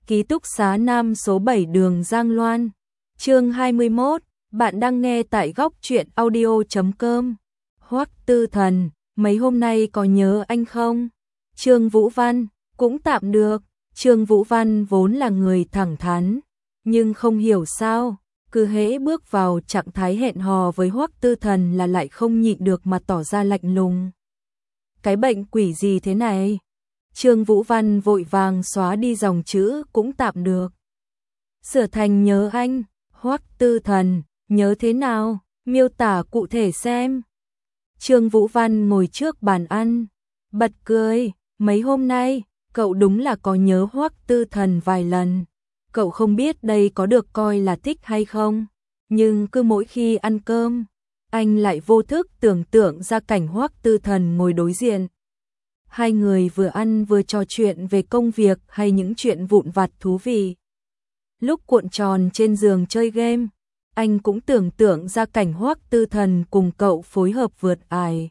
Ký túc xá Nam số 7 đường Giang Loan. Chương 21, bạn đang nghe tại góc truyện audio.com. Hoắc Tư Thần, mấy hôm nay có nhớ anh không? Trương Vũ Văn, cũng tạm được. Trương Vũ Văn vốn là người thẳng thắn, nhưng không hiểu sao, cứ hễ bước vào trạng thái hẹn hò với Hoắc Tư Thần là lại không nhịn được mà tỏ ra lạnh lùng. Cái bệnh quỷ gì thế này? Trương Vũ Văn vội vàng xóa đi dòng chữ cũng tạm được. Sửa thành nhớ anh. Hoắc Tư Thần, nhớ thế nào? Miêu tả cụ thể xem. Trương Vũ Văn ngồi trước bàn ăn, bật cười. Mấy hôm nay, cậu đúng là có nhớ Hoắc Tư Thần vài lần. Cậu không biết đây có được coi là thích hay không, nhưng cứ mỗi khi ăn cơm, anh lại vô thức tưởng tượng ra cảnh Hoắc Tư Thần ngồi đối diện. Hai người vừa ăn vừa trò chuyện về công việc hay những chuyện vụn vặt thú vị. Lúc cuộn tròn trên giường chơi game, anh cũng tưởng tượng ra cảnh Hoắc Tư Thần cùng cậu phối hợp vượt ải.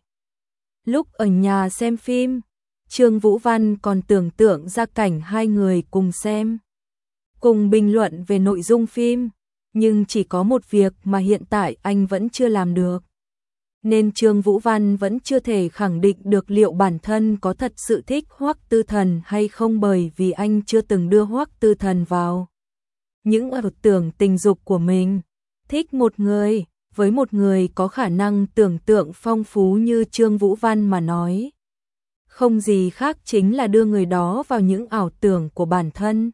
Lúc ở nhà xem phim, Trương Vũ Văn còn tưởng tượng ra cảnh hai người cùng xem, cùng bình luận về nội dung phim, nhưng chỉ có một việc mà hiện tại anh vẫn chưa làm được. Nên Trương Vũ Văn vẫn chưa thể khẳng định được liệu bản thân có thật sự thích Hoắc Tư Thần hay không, bởi vì anh chưa từng đưa Hoắc Tư Thần vào những ảo tưởng tình dục của mình. Thích một người, với một người có khả năng tưởng tượng phong phú như Trương Vũ Văn mà nói, không gì khác chính là đưa người đó vào những ảo tưởng của bản thân.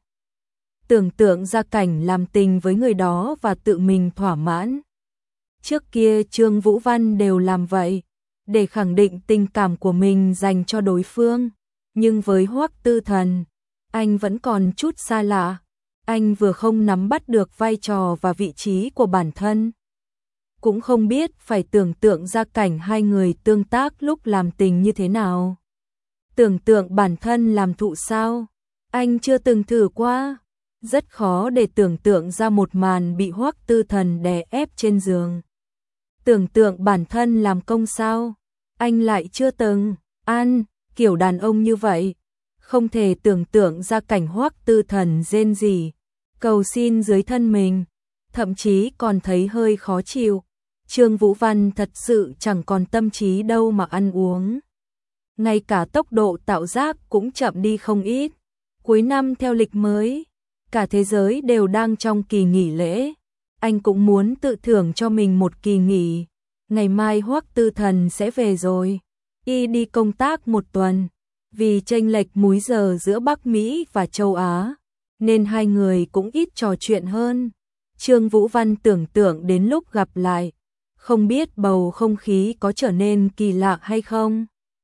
Tưởng tượng ra cảnh làm tình với người đó và tự mình thỏa mãn. Trước kia Trương Vũ Văn đều làm vậy, để khẳng định tình cảm của mình dành cho đối phương. Nhưng với Hoắc Tư Thần, anh vẫn còn chút xa lạ. Anh vừa không nắm bắt được vai trò và vị trí của bản thân, cũng không biết phải tưởng tượng ra cảnh hai người tương tác lúc làm tình như thế nào. Tưởng tượng bản thân làm thụ sao? Anh chưa từng thử qua. Rất khó để tưởng tượng ra một màn bị Hoắc Tư Thần đè ép trên giường. Tưởng tượng bản thân làm công sao? Anh lại chưa từng ăn kiểu đàn ông như vậy. Không thể tưởng tượng ra cảnh Hoắc Tư Thần rên rỉ, cầu xin dưới thân mình, thậm chí còn thấy hơi khó chịu. Trương Vũ Văn thật sự chẳng còn tâm trí đâu mà ăn uống. Ngay cả tốc độ tạo giác cũng chậm đi không ít. Cuối năm theo lịch mới, cả thế giới đều đang trong kỳ nghỉ lễ. Anh cũng muốn tự thưởng cho mình một kỳ nghỉ. Ngày mai Hoắc Tư Thần sẽ về rồi. Y đi công tác một tuần. Vì chênh lệch múi giờ giữa Bắc Mỹ và châu Á, nên hai người cũng ít trò chuyện hơn. Trương Vũ Văn tưởng tượng đến lúc gặp lại, không biết bầu không khí có trở nên kỳ lạ hay không.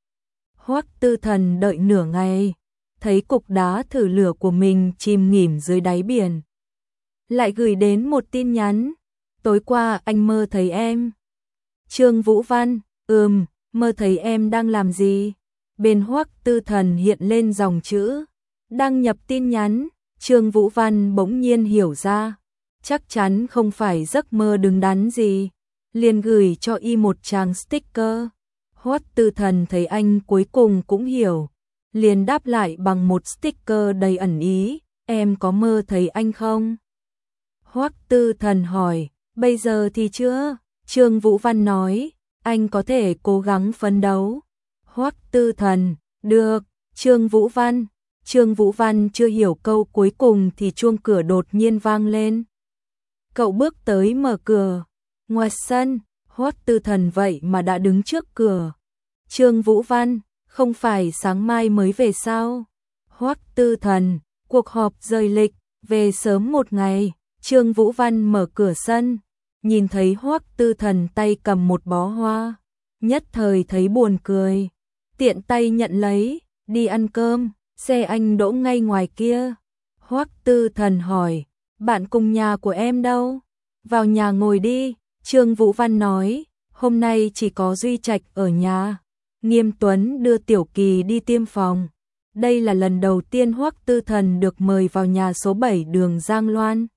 Hoắc Tư Thần đợi nửa ngày, thấy cục đá thử lửa của mình chìm nghỉm dưới đáy biển. Lại gửi đến một tin nhắn. Tối qua anh mơ thấy em. Trương Vũ Văn, mơ thấy em đang làm gì? Bên Hoắc Tư Thần hiện lên dòng chữ đăng nhập tin nhắn. Trương Vũ Văn bỗng nhiên hiểu ra, chắc chắn không phải giấc mơ đứng đắn gì, liền gửi cho y một trang sticker. Hoắc Tư Thần thấy anh cuối cùng cũng hiểu, liền đáp lại bằng một sticker đầy ẩn ý, em có mơ thấy anh không? Hoắc Tư Thần hỏi, bây giờ thì chưa. Trương Vũ Văn nói, anh có thể cố gắng phấn đấu. Hoắc Tư Thần, được. Trương Vũ Văn chưa hiểu câu cuối cùng thì chuông cửa đột nhiên vang lên. Cậu bước tới mở cửa. Ngoài sân, Hoắc Tư Thần vậy mà đã đứng trước cửa. Trương Vũ Văn, không phải sáng mai mới về sao? Hoắc Tư Thần, cuộc họp rời lịch, về sớm một ngày. Trương Vũ Văn mở cửa sân, nhìn thấy Hoắc Tư Thần tay cầm một bó hoa, nhất thời thấy buồn cười, tiện tay nhận lấy, đi ăn cơm, xe anh đỗ ngay ngoài kia. Hoắc Tư Thần hỏi, bạn cùng nhà của em đâu? Vào nhà ngồi đi. Trương Vũ Văn nói, hôm nay chỉ có Duy Trạch ở nhà. Nghiêm Tuấn đưa Tiểu Kỳ đi tiêm phòng. Đây là lần đầu tiên Hoắc Tư Thần được mời vào nhà số 7 đường Giang Loan.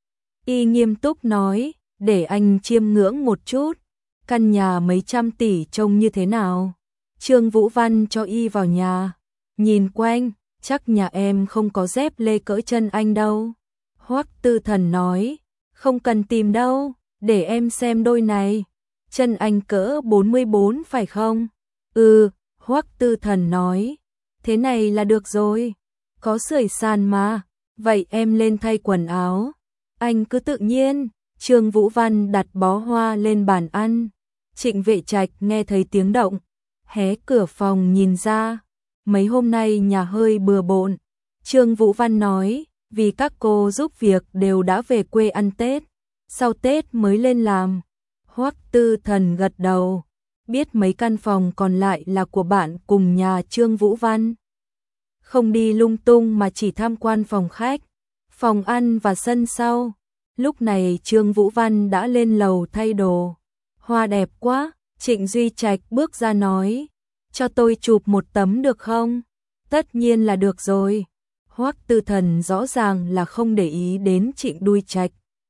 Y nghiêm túc nói, để anh chiêm ngưỡng một chút, căn nhà mấy trăm tỷ trông như thế nào. Trương Vũ Văn cho Y vào nhà, nhìn quanh, chắc nhà em không có dép lê cỡ chân anh đâu. Hoắc Tư Thần nói, không cần tìm đâu, để em xem đôi này. Chân anh cỡ 44 phải không? Ừ, Hoắc Tư Thần nói, thế này là được rồi, có sưởi sàn mà, vậy em lên thay quần áo. Anh cứ tự nhiên. Trương Vũ Văn đặt bó hoa lên bàn ăn. Trịnh Vệ Trạch nghe thấy tiếng động, hé cửa phòng nhìn ra. Mấy hôm nay nhà hơi bừa bộn. Trương Vũ Văn nói, vì các cô giúp việc đều đã về quê ăn Tết, sau Tết mới lên làm. Hoắc Tư Thần gật đầu, biết mấy căn phòng còn lại là của bạn cùng nhà Trương Vũ Văn. Không đi lung tung mà chỉ tham quan phòng khách, phòng ăn và sân sau. Lúc này Trương Vũ Văn đã lên lầu thay đồ. Hoa đẹp quá, Trịnh Duy Trạch bước ra nói, cho tôi chụp một tấm được không? Tất nhiên là được rồi. Hoắc Tư Thần rõ ràng là không để ý đến Trịnh Duy Trạch.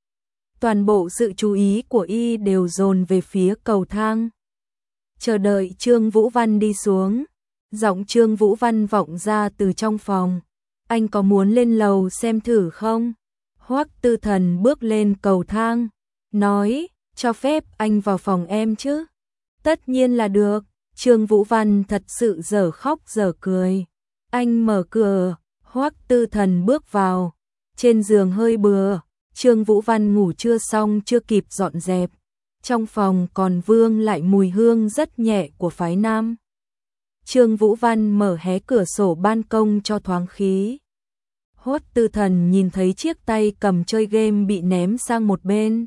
Toàn bộ sự chú ý của y đều dồn về phía cầu thang. Chờ đợi Trương Vũ Văn đi xuống. Giọng Trương Vũ Văn vọng ra từ trong phòng. Anh có muốn lên lầu xem thử không? Hoắc Tư Thần bước lên cầu thang, nói, cho phép anh vào phòng em chứ? Tất nhiên là được. Trương Vũ Văn thật sự dở khóc dở cười. Anh mở cửa, Hoắc Tư Thần bước vào. Trên giường hơi bừa, Trương Vũ Văn ngủ chưa xong chưa kịp dọn dẹp. Trong phòng còn vương lại mùi hương rất nhẹ của phái nam. Trương Vũ Văn mở hé cửa sổ ban công cho thoáng khí. Hoắc Tư Thần nhìn thấy chiếc tay cầm chơi game bị ném sang một bên.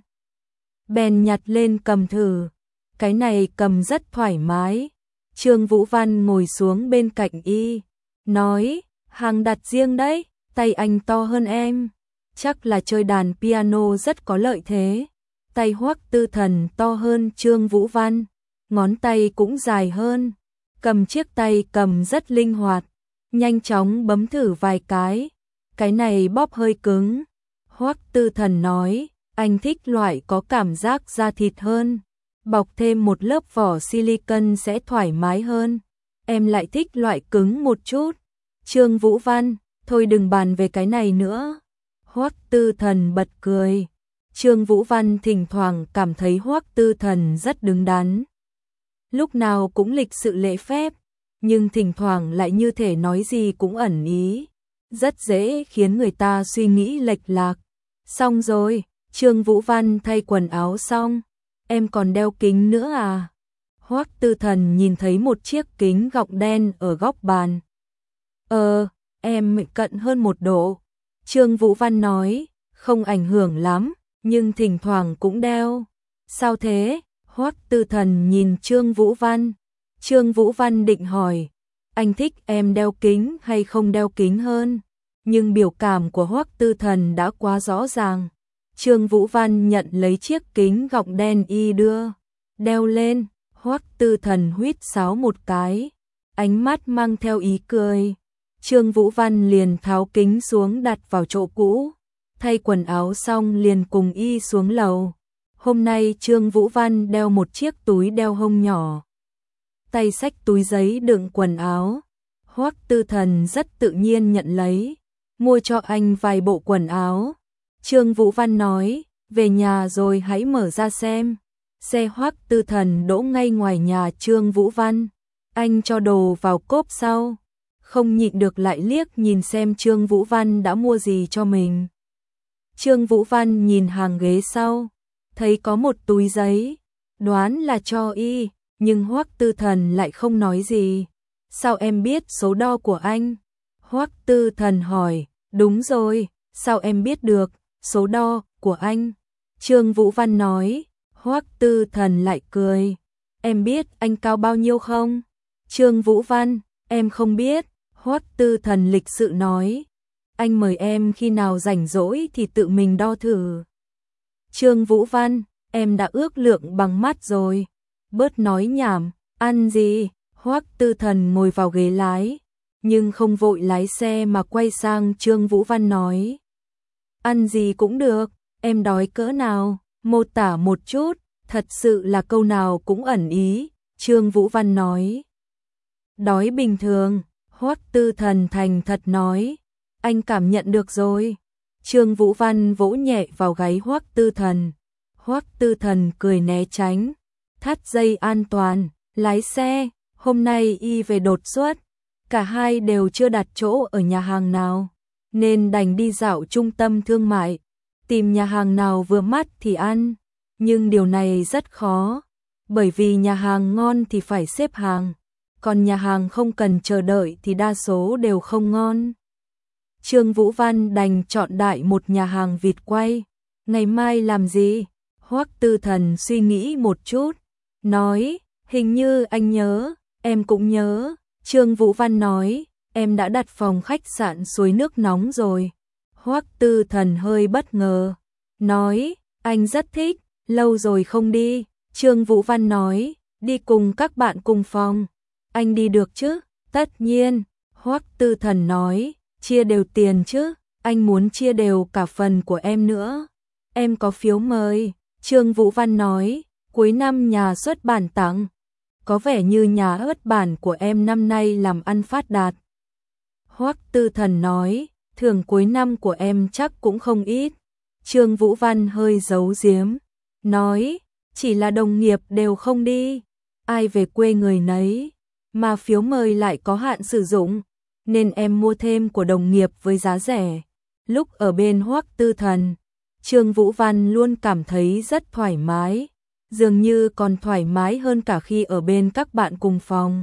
Bèn nhặt lên cầm thử. Cái này cầm rất thoải mái. Trương Vũ Văn ngồi xuống bên cạnh y, nói, hàng đặt riêng đấy, tay anh to hơn em. Chắc là chơi đàn piano rất có lợi thế. Tay Hoắc Tư Thần to hơn Trương Vũ Văn, ngón tay cũng dài hơn. Cầm chiếc tay cầm rất linh hoạt, nhanh chóng bấm thử vài cái. Cái này bóp hơi cứng. Hoắc Tư Thần nói, anh thích loại có cảm giác da thịt hơn. Bọc thêm một lớp vỏ silicon sẽ thoải mái hơn. Em lại thích loại cứng một chút. Trương Vũ Văn, thôi đừng bàn về cái này nữa. Hoắc Tư Thần bật cười. Trương Vũ Văn thỉnh thoảng cảm thấy Hoắc Tư Thần rất đứng đắn. Lúc nào cũng lịch sự lễ phép, nhưng thỉnh thoảng lại như thể nói gì cũng ẩn ý. Rất dễ khiến người ta suy nghĩ lệch lạc. Xong rồi, Trương Vũ Văn thay quần áo xong. Em còn đeo kính nữa à? Hoắc Tư Thần nhìn thấy một chiếc kính gọng đen ở góc bàn. Em cận hơn 1 độ. Trương Vũ Văn nói, không ảnh hưởng lắm, nhưng thỉnh thoảng cũng đeo. Sao thế? Hoắc Tư Thần nhìn Trương Vũ Văn. Trương Vũ Văn định hỏi, anh thích em đeo kính hay không đeo kính hơn? Nhưng biểu cảm của Hoắc Tư Thần đã quá rõ ràng. Trương Vũ Văn nhận lấy chiếc kính gọng đen y đưa, đeo lên. Hoắc Tư Thần huýt sáo một cái, ánh mắt mang theo ý cười. Trương Vũ Văn liền tháo kính xuống đặt vào chỗ cũ, thay quần áo xong liền cùng y xuống lầu. Hôm nay Trương Vũ Văn đeo một chiếc túi đeo hông nhỏ, tay xách túi giấy đựng quần áo. Hoắc Tư Thần rất tự nhiên nhận lấy, mua cho anh vài bộ quần áo. Trương Vũ Văn nói, về nhà rồi hãy mở ra xem. Xe Hoắc Tư Thần đỗ ngay ngoài nhà Trương Vũ Văn. Anh cho đồ vào cốp sau, không nhịn được lại liếc nhìn xem Trương Vũ Văn đã mua gì cho mình. Trương Vũ Văn nhìn hàng ghế sau, thấy có một túi giấy, đoán là cho y, nhưng Hoắc Tư Thần lại không nói gì. Sao em biết số đo của anh? Hoắc Tư Thần hỏi. Đúng rồi, sao em biết được số đo của anh? Trương Vũ Văn nói. Hoắc Tư Thần lại cười. Em biết anh cao bao nhiêu không? Trương Vũ Văn, em không biết. Hoắc Tư Thần lịch sự nói. Anh mời em khi nào rảnh rỗi thì tự mình đo thử. Trương Vũ Văn, em đã ước lượng bằng mắt rồi. Bớt nói nhảm, ăn gì? Hoắc Tư Thần ngồi vào ghế lái, nhưng không vội lái xe mà quay sang Trương Vũ Văn nói. Ăn gì cũng được, em đói cỡ nào, mô tả một chút, thật sự là câu nào cũng ẩn ý. Trương Vũ Văn nói. Đói bình thường. Hoắc Tư Thần thành thật nói, anh cảm nhận được rồi. Trương Vũ Văn vỗ nhẹ vào gáy Hoắc Tư Thần. Hoắc Tư Thần cười né tránh, thắt dây an toàn, lái xe, hôm nay y về đột xuất, cả hai đều chưa đặt chỗ ở nhà hàng nào, nên đành đi dạo trung tâm thương mại, tìm nhà hàng nào vừa mắt thì ăn, nhưng điều này rất khó, bởi vì nhà hàng ngon thì phải xếp hàng, còn nhà hàng không cần chờ đợi thì đa số đều không ngon. Trương Vũ Văn đành chọn đại một nhà hàng vịt quay. Ngày mai làm gì? Hoắc Tư Thần suy nghĩ một chút, nói, hình như anh nhớ, em cũng nhớ. Trương Vũ Văn nói, em đã đặt phòng khách sạn suối nước nóng rồi. Hoắc Tư Thần hơi bất ngờ, nói, anh rất thích, lâu rồi không đi. Trương Vũ Văn nói, đi cùng các bạn cùng phòng. Anh đi được chứ? Tất nhiên. Hoắc Tư Thần nói, chia đều tiền chứ, anh muốn chia đều cả phần của em nữa. Em có phiếu mời. Trương Vũ Văn nói, cuối năm nhà xuất bản tặng. Có vẻ như nhà xuất bản của em năm nay làm ăn phát đạt. Hoắc Tư Thần nói, thưởng cuối năm của em chắc cũng không ít. Trương Vũ Văn hơi giấu giếm, nói, chỉ là đồng nghiệp đều không đi, ai về quê người nấy, mà phiếu mời lại có hạn sử dụng, nên em mua thêm của đồng nghiệp với giá rẻ. Lúc ở bên Hoắc Tư Thần, Trương Vũ Văn luôn cảm thấy rất thoải mái, dường như còn thoải mái hơn cả khi ở bên các bạn cùng phòng.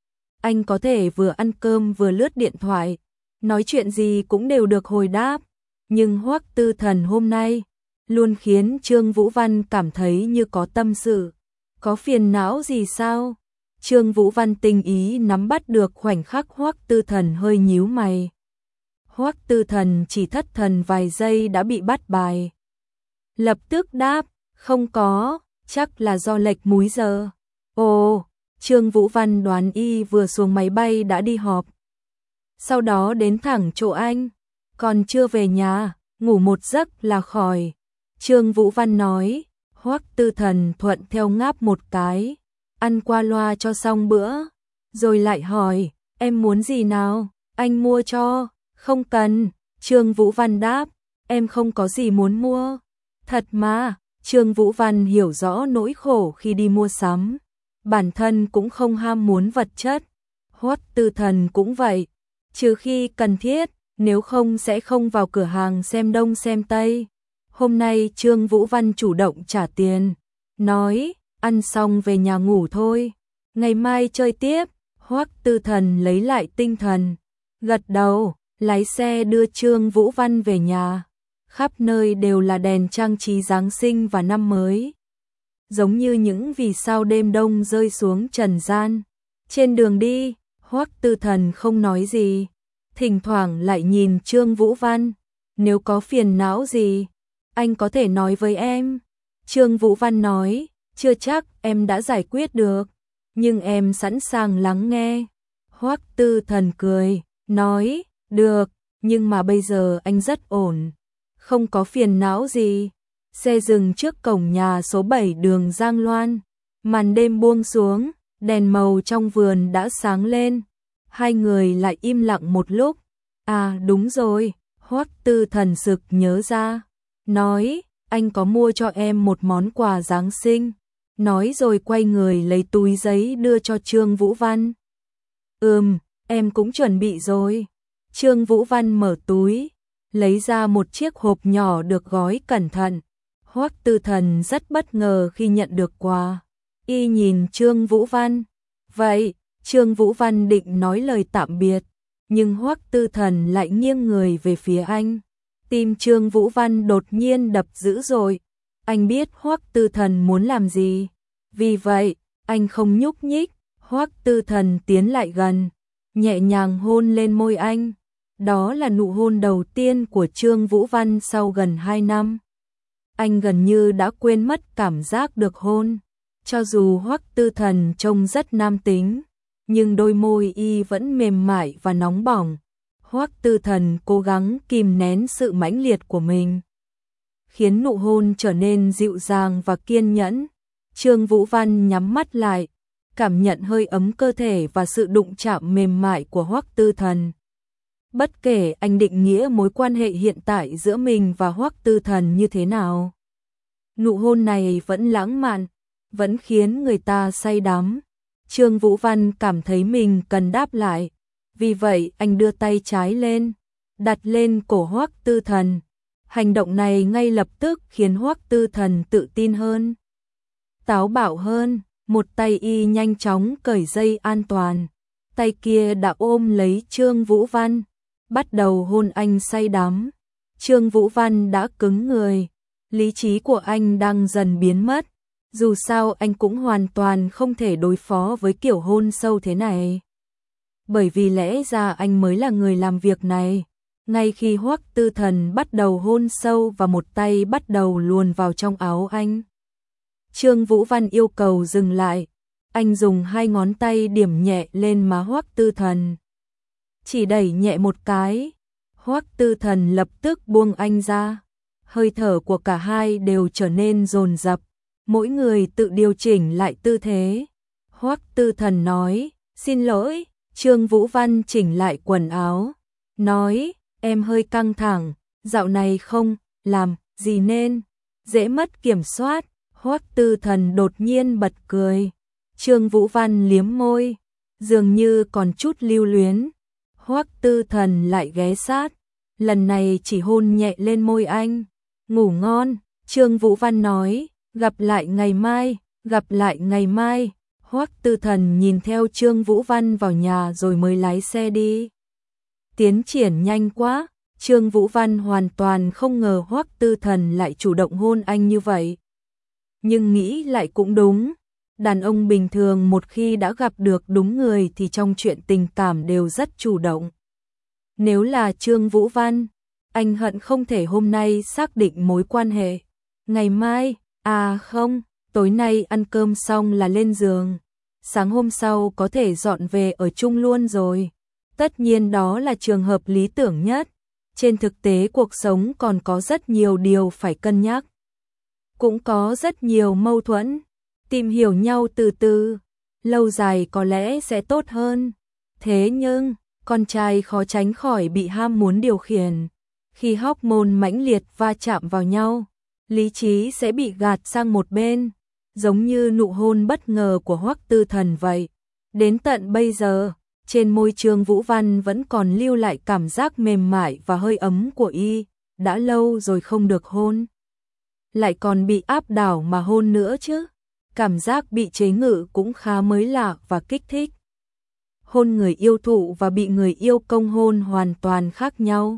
Anh có thể vừa ăn cơm vừa lướt điện thoại, nói chuyện gì cũng đều được hồi đáp, nhưng Hoắc Tư Thần hôm nay luôn khiến Trương Vũ Văn cảm thấy như có tâm sự. Có phiền não gì sao? Trương Vũ Văn tinh ý nắm bắt được khoảnh khắc Hoắc Tư Thần hơi nhíu mày. Hoắc Tư Thần chỉ thất thần vài giây đã bị bắt bài. Lập tức đáp, không có, chắc là do lệch múi giờ. Ồ, Trương Vũ Văn đoán y vừa xuống máy bay đã đi họp. Sau đó đến thẳng chỗ anh, còn chưa về nhà, ngủ một giấc là khỏi. Trương Vũ Văn nói, Hoắc Tư Thần thuận theo ngáp một cái, ăn qua loa cho xong bữa, rồi lại hỏi, em muốn gì nào, anh mua cho. Không cần, Trương Vũ Văn đáp, em không có gì muốn mua. Thật mà, Trương Vũ Văn hiểu rõ nỗi khổ khi đi mua sắm, bản thân cũng không ham muốn vật chất. Hoắc Tư Thần cũng vậy, trừ khi cần thiết, nếu không sẽ không vào cửa hàng xem đông xem tây. Hôm nay Trương Vũ Văn chủ động trả tiền, nói, ăn xong về nhà ngủ thôi, ngày mai chơi tiếp. Hoắc Tư Thần lấy lại tinh thần, gật đầu, lái xe đưa Trương Vũ Văn về nhà. Khắp nơi đều là đèn trang trí Giáng sinh và năm mới, giống như những vì sao đêm đông rơi xuống trần gian. Trên đường đi, Hoắc Tư Thần không nói gì, thỉnh thoảng lại nhìn Trương Vũ Văn, nếu có phiền não gì, anh có thể nói với em. Trương Vũ Văn nói, chưa chắc em đã giải quyết được, nhưng em sẵn sàng lắng nghe. Hoắc Tư Thần cười, nói, được, nhưng mà bây giờ anh rất ổn, không có phiền não gì. Xe dừng trước cổng nhà số 7 đường Giang Loan, màn đêm buông xuống, đèn màu trong vườn đã sáng lên. Hai người lại im lặng một lúc. À đúng rồi, Hoắc Tư Thần sực nhớ ra, nói, anh có mua cho em một món quà Giáng sinh. Nói rồi quay người lấy túi giấy đưa cho Trương Vũ Văn. Em cũng chuẩn bị rồi. Trương Vũ Văn mở túi, lấy ra một chiếc hộp nhỏ được gói cẩn thận. Hoắc Tư Thần rất bất ngờ khi nhận được quà. Y nhìn Trương Vũ Văn. Vậy, Trương Vũ Văn định nói lời tạm biệt, nhưng Hoắc Tư Thần lại nghiêng người về phía anh. Tim Trương Vũ Văn đột nhiên đập dữ dội. Anh biết Hoắc Tư Thần muốn làm gì. Vì vậy, anh không nhúc nhích. Hoắc Tư Thần tiến lại gần, nhẹ nhàng hôn lên môi anh. Đó là nụ hôn đầu tiên của Trương Vũ Văn sau gần 2 năm. Anh gần như đã quên mất cảm giác được hôn. Cho dù Hoắc Tư Thần trông rất nam tính, nhưng đôi môi y vẫn mềm mại và nóng bỏng. Hoắc Tư Thần cố gắng kìm nén sự mãnh liệt của mình, khiến nụ hôn trở nên dịu dàng và kiên nhẫn. Trương Vũ Văn nhắm mắt lại, cảm nhận hơi ấm cơ thể và sự đụng chạm mềm mại của Hoắc Tư Thần. Bất kể anh định nghĩa mối quan hệ hiện tại giữa mình và Hoắc Tư Thần như thế nào, nụ hôn này vẫn lãng mạn, vẫn khiến người ta say đắm. Trương Vũ Văn cảm thấy mình cần đáp lại, vì vậy anh đưa tay trái lên, đặt lên cổ Hoắc Tư Thần. Hành động này ngay lập tức khiến Hoắc Tư Thần tự tin hơn, táo bạo hơn. Một tay y nhanh chóng cởi dây an toàn, tay kia đã ôm lấy Trương Vũ Văn, bắt đầu hôn anh say đắm. Trương Vũ Văn đã cứng người, lý trí của anh đang dần biến mất, dù sao anh cũng hoàn toàn không thể đối phó với kiểu hôn sâu thế này. Bởi vì lẽ ra anh mới là người làm việc này. Ngay khi Hoắc Tư Thần bắt đầu hôn sâu và một tay bắt đầu luồn vào trong áo anh, Trương Vũ Văn yêu cầu dừng lại. Anh dùng 2 ngón tay điểm nhẹ lên má Hoắc Tư Thần, chỉ đẩy nhẹ một cái. Hoắc Tư Thần lập tức buông anh ra. Hơi thở của cả hai đều trở nên dồn dập, mỗi người tự điều chỉnh lại tư thế. Hoắc Tư Thần nói, xin lỗi. Trương Vũ Văn chỉnh lại quần áo, nói, em hơi căng thẳng, dạo này không làm gì nên dễ mất kiểm soát. Hoắc Tư Thần đột nhiên bật cười. Trương Vũ Văn liếm môi, dường như còn chút lưu luyến. Hoắc Tư Thần lại ghé sát, lần này chỉ hôn nhẹ lên môi anh. Ngủ ngon. Trương Vũ Văn nói, gặp lại ngày mai, gặp lại ngày mai. Hoắc Tư Thần nhìn theo Trương Vũ Văn vào nhà rồi mới lái xe đi. Tiến triển nhanh quá. Trương Vũ Văn hoàn toàn không ngờ Hoắc Tư Thần lại chủ động hôn anh như vậy. Nhưng nghĩ lại cũng đúng, đàn ông bình thường một khi đã gặp được đúng người thì trong chuyện tình cảm đều rất chủ động. Nếu là Trương Vũ Văn, anh hận không thể hôm nay xác định mối quan hệ. Ngày mai, không, tối nay ăn cơm xong là lên giường. Sáng hôm sau có thể dọn về ở chung luôn rồi. Tất nhiên đó là trường hợp lý tưởng nhất. Trên thực tế cuộc sống còn có rất nhiều điều phải cân nhắc. Cũng có rất nhiều mâu thuẫn. Tìm hiểu nhau từ từ, lâu dài có lẽ sẽ tốt hơn. Thế nhưng, con trai khó tránh khỏi bị ham muốn điều khiển. Khi hormone mãnh liệt va chạm vào nhau, lý trí sẽ bị gạt sang một bên, giống như nụ hôn bất ngờ của Hoắc Tư Thần vậy. Đến tận bây giờ, trên môi Trương Vũ Văn vẫn còn lưu lại cảm giác mềm mại và hơi ấm của y, đã lâu rồi không được hôn. Lại còn bị áp đảo mà hôn nữa chứ. Cảm giác bị chế ngự cũng khá mới lạ và kích thích. Hôn người yêu thụ và bị người yêu công hôn hoàn toàn khác nhau.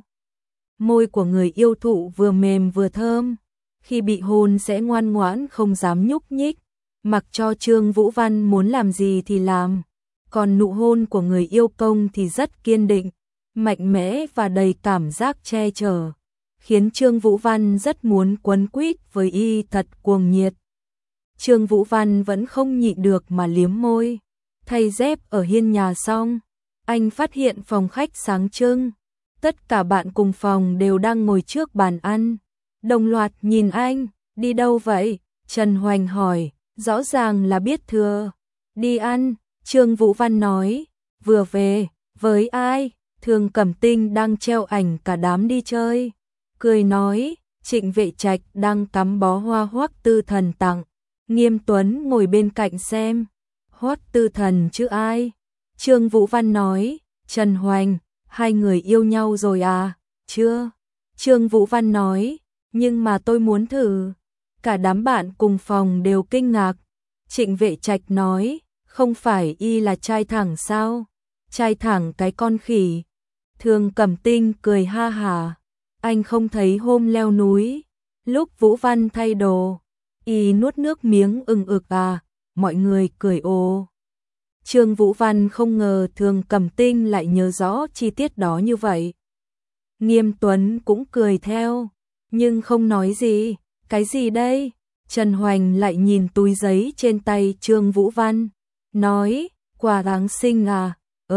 Môi của người yêu thụ vừa mềm vừa thơm, khi bị hôn sẽ ngoan ngoãn không dám nhúc nhích, mặc cho Trương Vũ Văn muốn làm gì thì làm. Còn nụ hôn của người yêu công thì rất kiên định, mạnh mẽ và đầy cảm giác che chở, khiến Trương Vũ Văn rất muốn quấn quýt với y thật cuồng nhiệt. Trương Vũ Văn vẫn không nhịn được mà liếm môi. Thay dép ở hiên nhà xong, anh phát hiện phòng khách sáng trưng. Tất cả bạn cùng phòng đều đang ngồi trước bàn ăn. Đồng loạt nhìn anh, đi đâu vậy? Trần Hoành hỏi, rõ ràng là biết thừa. Đi ăn, Trương Vũ Văn nói, vừa về, với ai? Thường Cẩm Tinh đang treo ảnh cả đám đi chơi. Cười nói, Trịnh Vệ Trạch đang cắm bó hoa Hoắc Tư Thần tặng. Nghiêm Tuấn ngồi bên cạnh xem. Hoắc Tư Thần chứ ai? Trương Vũ Văn nói, Trần Hoành, hai người yêu nhau rồi à? Chưa. Trương Vũ Văn nói, nhưng mà tôi muốn thử. Cả đám bạn cùng phòng đều kinh ngạc. Trịnh Vệ Trạch nói, không phải y là trai thẳng sao? Trai thẳng cái con khỉ. Thường Cẩm Tinh cười ha hả. Anh không thấy hôm leo núi, lúc Vũ Văn thay đồ, y nuốt nước miếng ừng ực à? Mọi người cười ồ. Trương Vũ Văn không ngờ Thường Cẩm Tinh lại nhớ rõ chi tiết đó như vậy. Nghiêm Tuấn cũng cười theo, nhưng không nói gì. Cái gì đây? Trần Hoành lại nhìn túi giấy trên tay Trương Vũ Văn, nói, quà Giáng sinh à?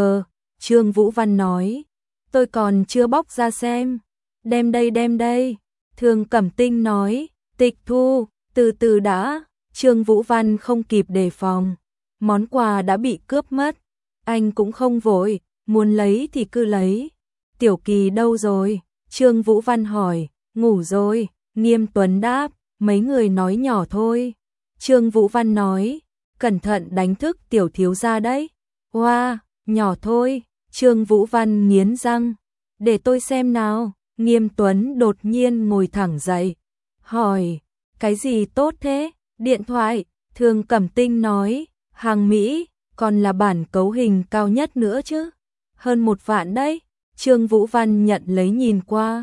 Trương Vũ Văn nói, tôi còn chưa bóc ra xem. Đem đây. Thường Cẩm Tinh nói, tịch thu, từ từ đã. Trương Vũ Văn không kịp đề phòng, món quà đã bị cướp mất. Anh cũng không vội, muốn lấy thì cứ lấy. Tiểu Kỳ đâu rồi? Trương Vũ Văn hỏi. Ngủ rồi, Nghiêm Tuấn đáp, mấy người nói nhỏ thôi. Trương Vũ Văn nói, cẩn thận đánh thức tiểu thiếu gia đấy. Oa, nhỏ thôi. Trương Vũ Văn nghiến răng. Để tôi xem nào. Nghiêm Tuấn đột nhiên ngồi thẳng dậy. Hỏi, cái gì tốt thế? Điện thoại. Thường Cẩm Tinh nói, hàng Mỹ, còn là bản cấu hình cao nhất nữa chứ. Hơn 1 vạn đấy. Trương Vũ Văn nhận lấy nhìn qua.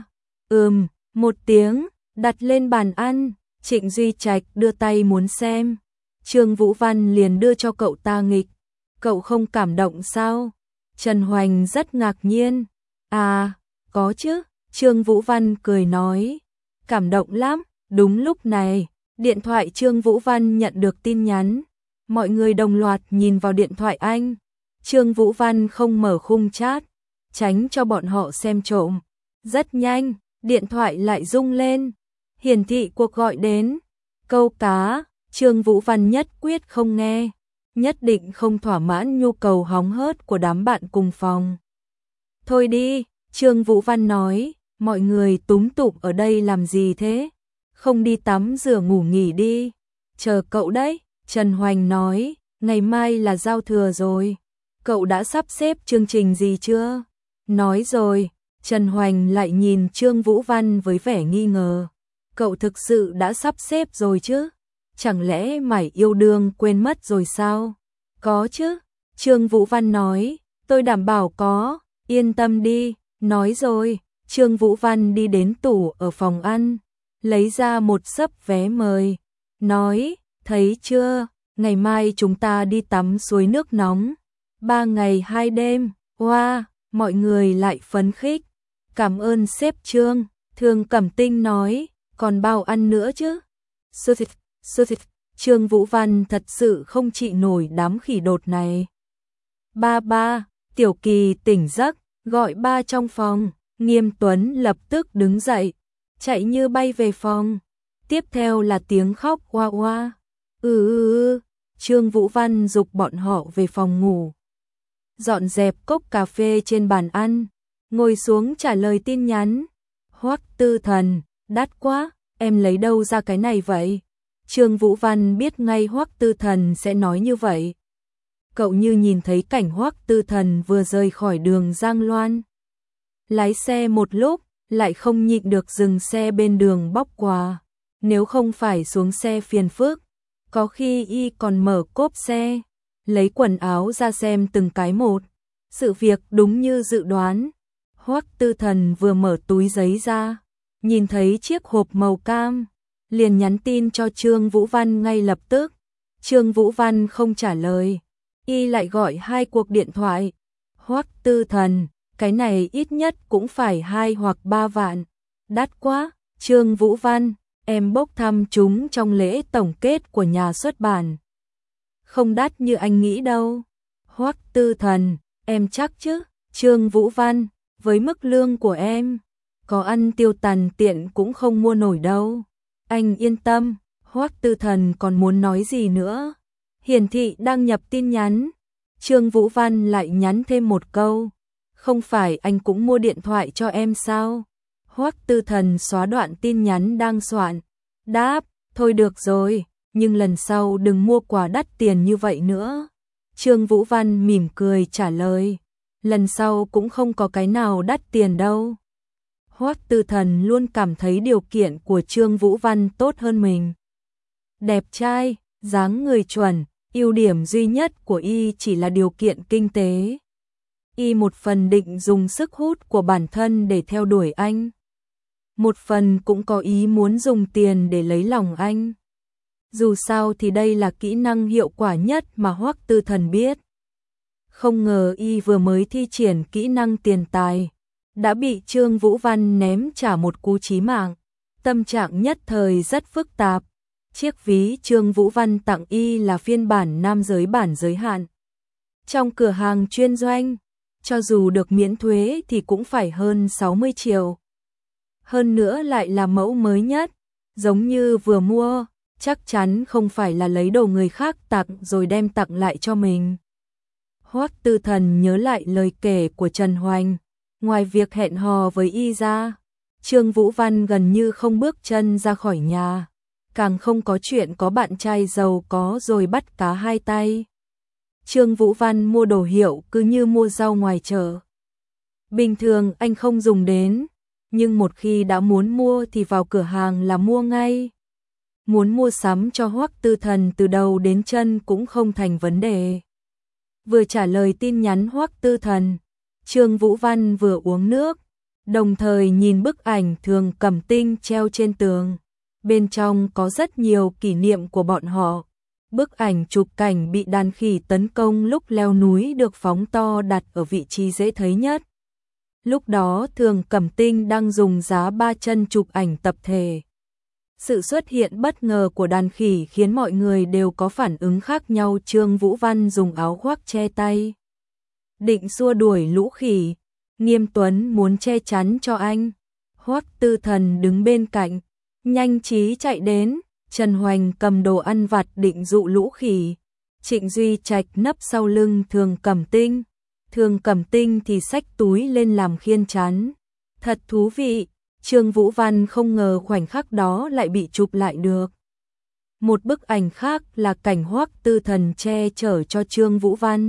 Một tiếng, đặt lên bàn ăn. Trịnh Duy Trạch đưa tay muốn xem. Trương Vũ Văn liền đưa cho cậu ta nghịch. Cậu không cảm động sao? Trần Hoành rất ngạc nhiên. À, có chứ. Trương Vũ Văn cười nói. Cảm động lắm. Đúng lúc này, điện thoại Trương Vũ Văn nhận được tin nhắn. Mọi người đồng loạt nhìn vào điện thoại anh. Trương Vũ Văn không mở khung chat, tránh cho bọn họ xem trộm. Rất nhanh, điện thoại lại rung lên. Hiển thị cuộc gọi đến. Câu cá, Trương Vũ Văn nhất quyết không nghe. Nhất định không thỏa mãn nhu cầu hóng hớt của đám bạn cùng phòng. Thôi đi, Trương Vũ Văn nói, mọi người túm tụm ở đây làm gì thế? Không đi tắm rửa ngủ nghỉ đi. Chờ cậu đấy, Trần Hoành nói, ngày mai là giao thừa rồi. Cậu đã sắp xếp chương trình gì chưa? Nói rồi, Trần Hoành lại nhìn Trương Vũ Văn với vẻ nghi ngờ. Cậu thực sự đã sắp xếp rồi chứ? Chẳng lẽ mải yêu đương quên mất rồi sao? Có chứ, Trương Vũ Văn nói, tôi đảm bảo có, yên tâm đi. Nói rồi, Trương Vũ Văn đi đến tủ ở phòng ăn, lấy ra một xấp vé mời. Nói, thấy chưa, ngày mai chúng ta đi tắm suối nước nóng. 3 ngày 2 đêm, wow, mọi người lại phấn khích. Cảm ơn sếp Trương, Thường Cẩm Tinh nói, còn bao ăn nữa chứ. Sư thịt, Trương Vũ Văn thật sự không chịu nổi đám khỉ đột này. Ba, Tiểu Kỳ tỉnh giấc, gọi ba trong phòng. Nghiêm Tuấn lập tức đứng dậy, chạy như bay về phòng. Tiếp theo là tiếng khóc oa oa. Trương Vũ Văn giục bọn họ về phòng ngủ. Dọn dẹp cốc cà phê trên bàn ăn, ngồi xuống trả lời tin nhắn. Hoắc Tư Thần, đắt quá, em lấy đâu ra cái này vậy? Trương Vũ Văn biết ngay Hoắc Tư Thần sẽ nói như vậy. Cậu như nhìn thấy cảnh Hoắc Tư Thần vừa rời khỏi đường Giang Loan. Lái xe một lúc, lại không nhịn được dừng xe bên đường bóc quà. Nếu không phải xuống xe phiền phức, có khi y còn mở cốp xe, lấy quần áo ra xem từng cái một. Sự việc đúng như dự đoán. Hoắc Tư Thần vừa mở túi giấy ra, nhìn thấy chiếc hộp màu cam, liền nhắn tin cho Trương Vũ Văn ngay lập tức. Trương Vũ Văn không trả lời, y lại gọi 2 cuộc điện thoại. Hoắc Tư Thần, cái này ít nhất cũng phải 2 hoặc 3 vạn. Đắt quá. Trương Vũ Văn, em bốc thăm chúng trong lễ tổng kết của nhà xuất bản. Không đắt như anh nghĩ đâu. Hoắc Tư Thần, em chắc chứ? Trương Vũ Văn, với mức lương của em, có ăn tiêu tàn tiện cũng không mua nổi đâu. Anh yên tâm. Hoắc Tư Thần còn muốn nói gì nữa. Hiển thị đăng nhập tin nhắn. Trương Vũ Văn lại nhắn thêm một câu. Không phải anh cũng mua điện thoại cho em sao? Hoắc Tư Thần xóa đoạn tin nhắn đang soạn. Đáp, thôi được rồi, nhưng lần sau đừng mua quà đắt tiền như vậy nữa. Trương Vũ Văn mỉm cười trả lời. Lần sau cũng không có cái nào đắt tiền đâu. Hoắc Tư Thần luôn cảm thấy điều kiện của Trương Vũ Văn tốt hơn mình. Đẹp trai, dáng người chuẩn, ưu điểm duy nhất của y chỉ là điều kiện kinh tế. Y một phần định dùng sức hút của bản thân để theo đuổi anh. Một phần cũng có ý muốn dùng tiền để lấy lòng anh. Dù sao thì đây là kỹ năng hiệu quả nhất mà Hoắc Tư Thần biết. Không ngờ y vừa mới thi triển kỹ năng tiền tài, đã bị Trương Vũ Văn ném trả một cú chí mạng. Tâm trạng nhất thời rất phức tạp. Chiếc ví Trương Vũ Văn tặng y là phiên bản nam giới bản giới hạn. Trong cửa hàng chuyên doanh, cho dù được miễn thuế thì cũng phải hơn 60 triệu. Hơn nữa lại là mẫu mới nhất, giống như vừa mua, chắc chắn không phải là lấy đồ người khác tặng rồi đem tặng lại cho mình. Hoắc Tư Thần nhớ lại lời kể của Trần Hoành, ngoài việc hẹn hò với y ra, Trương Vũ Văn gần như không bước chân ra khỏi nhà, càng không có chuyện có bạn trai giàu có rồi bắt cá hai tay. Trương Vũ Văn mua đồ hiệu cứ như mua rau ngoài chợ. Bình thường anh không dùng đến, nhưng một khi đã muốn mua thì vào cửa hàng là mua ngay. Muốn mua sắm cho Hoắc Tư Thần từ đầu đến chân cũng không thành vấn đề. Vừa trả lời tin nhắn Hoắc Tư Thần, Trương Vũ Văn vừa uống nước, đồng thời nhìn bức ảnh Thường Cẩm Tinh treo trên tường. Bên trong có rất nhiều kỷ niệm của bọn họ. Bức ảnh chụp cảnh bị đàn khỉ tấn công lúc leo núi được phóng to đặt ở vị trí dễ thấy nhất. Lúc đó Thường Cẩm Tinh đang dùng giá 3 chân chụp ảnh tập thể. Sự xuất hiện bất ngờ của đàn khỉ khiến mọi người đều có phản ứng khác nhau. Trương Vũ Văn dùng áo khoác che tay, định xua đuổi lũ khỉ. Nghiêm Tuấn muốn che chắn cho anh. Hoắc Tư Thần đứng bên cạnh, nhanh trí chạy đến. Trần Hoành cầm đồ ăn vặt định dụ lũ khỉ. Trịnh Duy Trạch nấp sau lưng Thường Cẩm Tinh. Thường Cẩm Tinh thì xách túi lên làm khiên chắn. Thật thú vị, Trương Vũ Văn không ngờ khoảnh khắc đó lại bị chụp lại được. Một bức ảnh khác là cảnh Hoắc Tư Thần che chở cho Trương Vũ Văn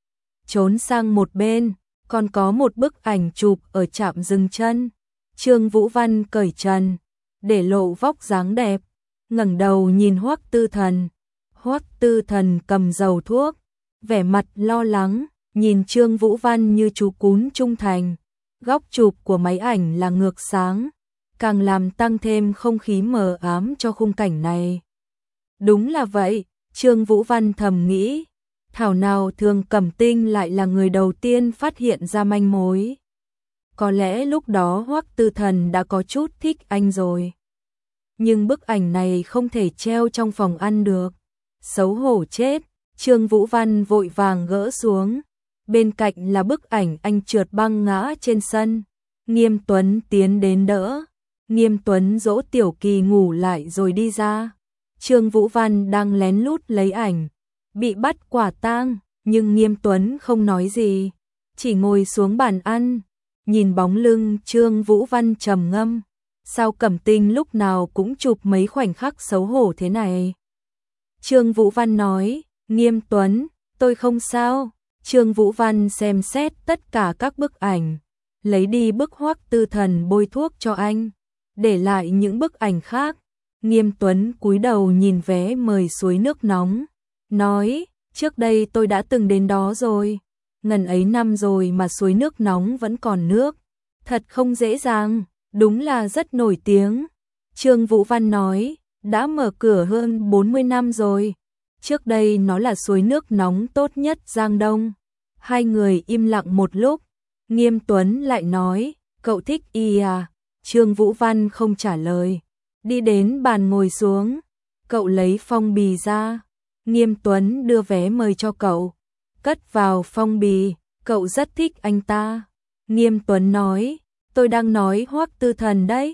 trốn sang một bên, còn có một bức ảnh chụp ở trạm dừng chân. Trương Vũ Văn cởi trần, để lộ vóc dáng đẹp, ngẩng đầu nhìn Hoắc Tư Thần. Hoắc Tư Thần cầm dầu thuốc, vẻ mặt lo lắng, nhìn Trương Vũ Văn như chú cún trung thành. Góc chụp của máy ảnh là ngược sáng, càng làm tăng thêm không khí mờ ám cho khung cảnh này. Đúng là vậy, Trương Vũ Văn thầm nghĩ, thảo nào Thường Cẩm Tinh lại là người đầu tiên phát hiện ra manh mối. Có lẽ lúc đó Hoắc Tư Thần đã có chút thích anh rồi. Nhưng bức ảnh này không thể treo trong phòng ăn được. Xấu hổ chết, Trương Vũ Văn vội vàng gỡ xuống. Bên cạnh là bức ảnh anh trượt băng ngã trên sân. Nghiêm Tuấn tiến đến đỡ. Nghiêm Tuấn dỗ Tiểu Kỳ ngủ lại rồi đi ra. Trương Vũ Văn đang lén lút lấy ảnh, bị bắt quả tang, nhưng Nghiêm Tuấn không nói gì, chỉ ngồi xuống bàn ăn, nhìn bóng lưng Trương Vũ Văn trầm ngâm. Sao Cẩm Tinh lúc nào cũng chụp mấy khoảnh khắc xấu hổ thế này? Trương Vũ Văn nói, Nghiêm Tuấn, tôi không sao. Trương Vũ Văn xem xét tất cả các bức ảnh, lấy đi bức Hoắc Tư Thần bôi thuốc cho anh, để lại những bức ảnh khác. Nghiêm Tuấn cúi đầu nhìn vé mời suối nước nóng, nói, trước đây tôi đã từng đến đó rồi, ngần ấy năm rồi mà suối nước nóng vẫn còn nước, thật không dễ dàng, đúng là rất nổi tiếng. Trương Vũ Văn nói, đã mở cửa hơn 40 năm rồi, trước đây nó là suối nước nóng tốt nhất Giang Đông. Hai người im lặng một lúc, Nghiêm Tuấn lại nói, cậu thích y à? Trương Vũ Văn không trả lời, đi đến bàn ngồi xuống, cậu lấy phong bì ra. Nghiêm Tuấn đưa vé mời cho cậu, cất vào phong bì, cậu rất thích anh ta. Nghiêm Tuấn nói, tôi đang nói Hoắc Tư Thần đấy.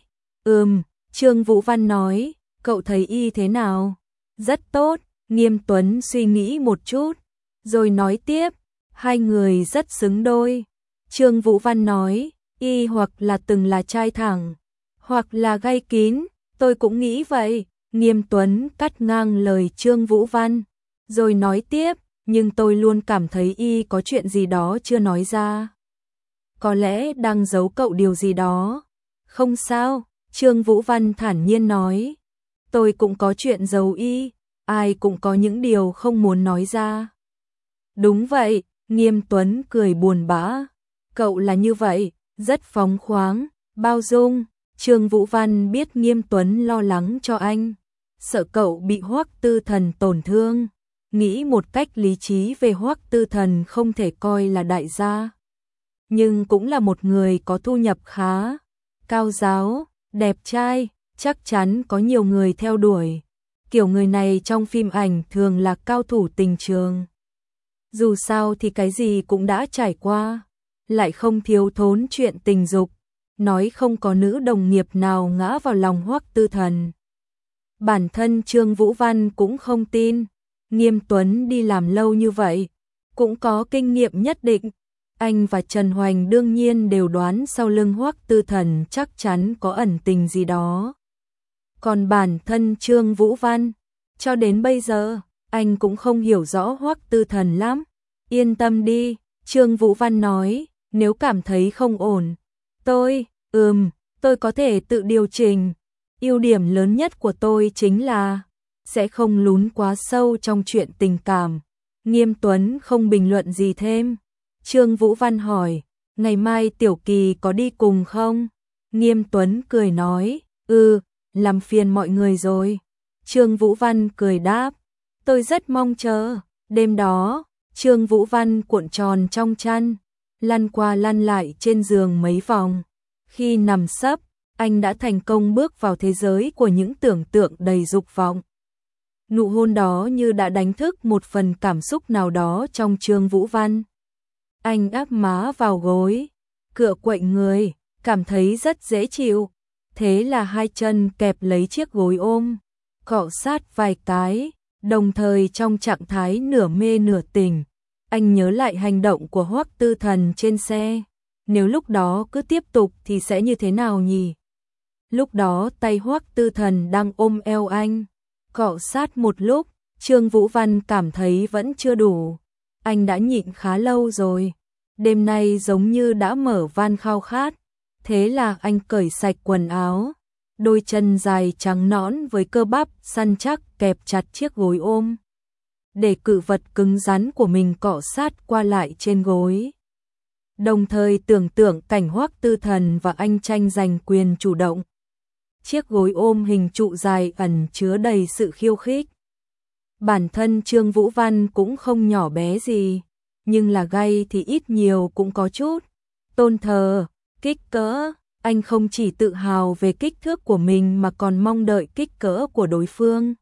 Trương Vũ Văn nói, cậu thấy y thế nào? Rất tốt. Nghiêm Tuấn suy nghĩ một chút, rồi nói tiếp, hai người rất xứng đôi. Trương Vũ Văn nói, y hoặc là từng là trai thẳng, hoặc là gay kín, tôi cũng nghĩ vậy. Nghiêm Tuấn cắt ngang lời Trương Vũ Văn, rồi nói tiếp, nhưng tôi luôn cảm thấy y có chuyện gì đó chưa nói ra. Có lẽ đang giấu cậu điều gì đó. Không sao, Trương Vũ Văn thản nhiên nói, tôi cũng có chuyện giấu y, ai cũng có những điều không muốn nói ra. Đúng vậy, Nghiêm Tuấn cười buồn bã, cậu là như vậy, rất phóng khoáng, bao dung. Trương Vũ Văn biết Nghiêm Tuấn lo lắng cho anh, sợ cậu bị Hoắc Tư Thần tổn thương, nghĩ một cách lý trí về Hoắc Tư Thần không thể coi là đại gia, nhưng cũng là một người có thu nhập khá, cao giáo, đẹp trai, chắc chắn có nhiều người theo đuổi. Kiểu người này trong phim ảnh thường là cao thủ tình trường. Dù sao thì cái gì cũng đã trải qua, lại không thiếu thốn chuyện tình dục, nói không có nữ đồng nghiệp nào ngã vào lòng Hoắc Tư Thần. Bản thân Trương Vũ Văn cũng không tin, Nghiêm Tuấn đi làm lâu như vậy, cũng có kinh nghiệm nhất định. Anh và Trần Hoành đương nhiên đều đoán sau lưng Hoắc Tư Thần chắc chắn có ẩn tình gì đó. Còn bản thân Trương Vũ Văn, cho đến bây giờ, anh cũng không hiểu rõ Hoắc Tư Thần lắm. Yên tâm đi, Trương Vũ Văn nói, nếu cảm thấy không ổn, tôi có thể tự điều chỉnh. Ưu điểm lớn nhất của tôi chính là sẽ không lún quá sâu trong chuyện tình cảm. Nghiêm Tuấn không bình luận gì thêm. Trương Vũ Văn hỏi, ngày mai Tiểu Kỳ có đi cùng không? Nghiêm Tuấn cười nói, làm phiền mọi người rồi. Trương Vũ Văn cười đáp, tôi rất mong chờ. Đêm đó, Trương Vũ Văn cuộn tròn trong chăn, lăn qua lăn lại trên giường mấy vòng. Khi nằm sấp, anh đã thành công bước vào thế giới của những tưởng tượng đầy dục vọng. Nụ hôn đó như đã đánh thức một phần cảm xúc nào đó trong Trương Vũ Văn. Anh áp má vào gối, cựa quậy người, cảm thấy rất dễ chịu. Thế là hai chân kẹp lấy chiếc gối ôm, cọ sát vài cái, đồng thời trong trạng thái nửa mê nửa tỉnh. Anh nhớ lại hành động của Hoắc Tư Thần trên xe. Nếu lúc đó cứ tiếp tục thì sẽ như thế nào nhỉ? Lúc đó tay Hoắc Tư Thần đang ôm eo anh, cọ sát một lúc, Trương Vũ Văn cảm thấy vẫn chưa đủ. Anh đã nhịn khá lâu rồi, đêm nay giống như đã mở van khao khát. Thế là anh cởi sạch quần áo, đôi chân dài trắng nõn với cơ bắp săn chắc kẹp chặt chiếc gối ôm, để cự vật cứng rắn của mình cọ sát qua lại trên gối. Đồng thời tưởng tượng cảnh Hoắc Tư Thần và anh tranh giành quyền chủ động. Chiếc gối ôm hình trụ dài ẩn chứa đầy sự khiêu khích. Bản thân Trương Vũ Văn cũng không nhỏ bé gì, nhưng là gay thì ít nhiều cũng có chút. Tôn thờ, kích cỡ, anh không chỉ tự hào về kích thước của mình mà còn mong đợi kích cỡ của đối phương.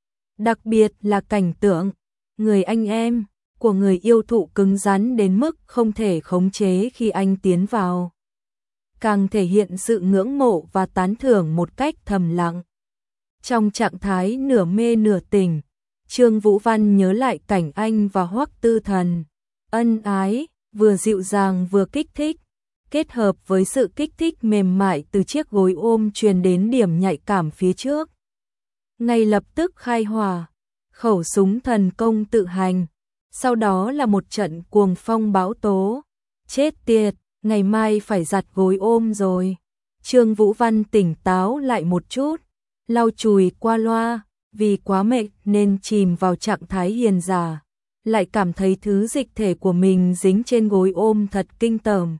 Đặc biệt là cảnh tượng, người anh em của người yêu thụ cứng rắn đến mức không thể khống chế khi anh tiến vào. Càng thể hiện sự ngưỡng mộ và tán thưởng một cách thầm lặng. Trong trạng thái nửa mê nửa tỉnh, Trương Vũ Văn nhớ lại cảnh anh và Hoắc Tư Thần ân ái, vừa dịu dàng vừa kích thích, kết hợp với sự kích thích mềm mại từ chiếc gối ôm truyền đến điểm nhạy cảm phía trước. Ngay lập tức khai hỏa, khẩu súng thần công tự hành, sau đó là một trận cuồng phong bão tố. Chết tiệt, ngày mai phải giặt gối ôm rồi. Trương Vũ Văn tỉnh táo lại một chút, lau chùi qua loa, vì quá mệt nên chìm vào trạng thái hiền giả, lại cảm thấy thứ dịch thể của mình dính trên gối ôm thật kinh tởm.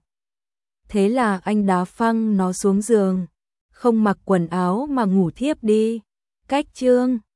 Thế là anh đá phăng nó xuống giường, không mặc quần áo mà ngủ thiếp đi. Cách chương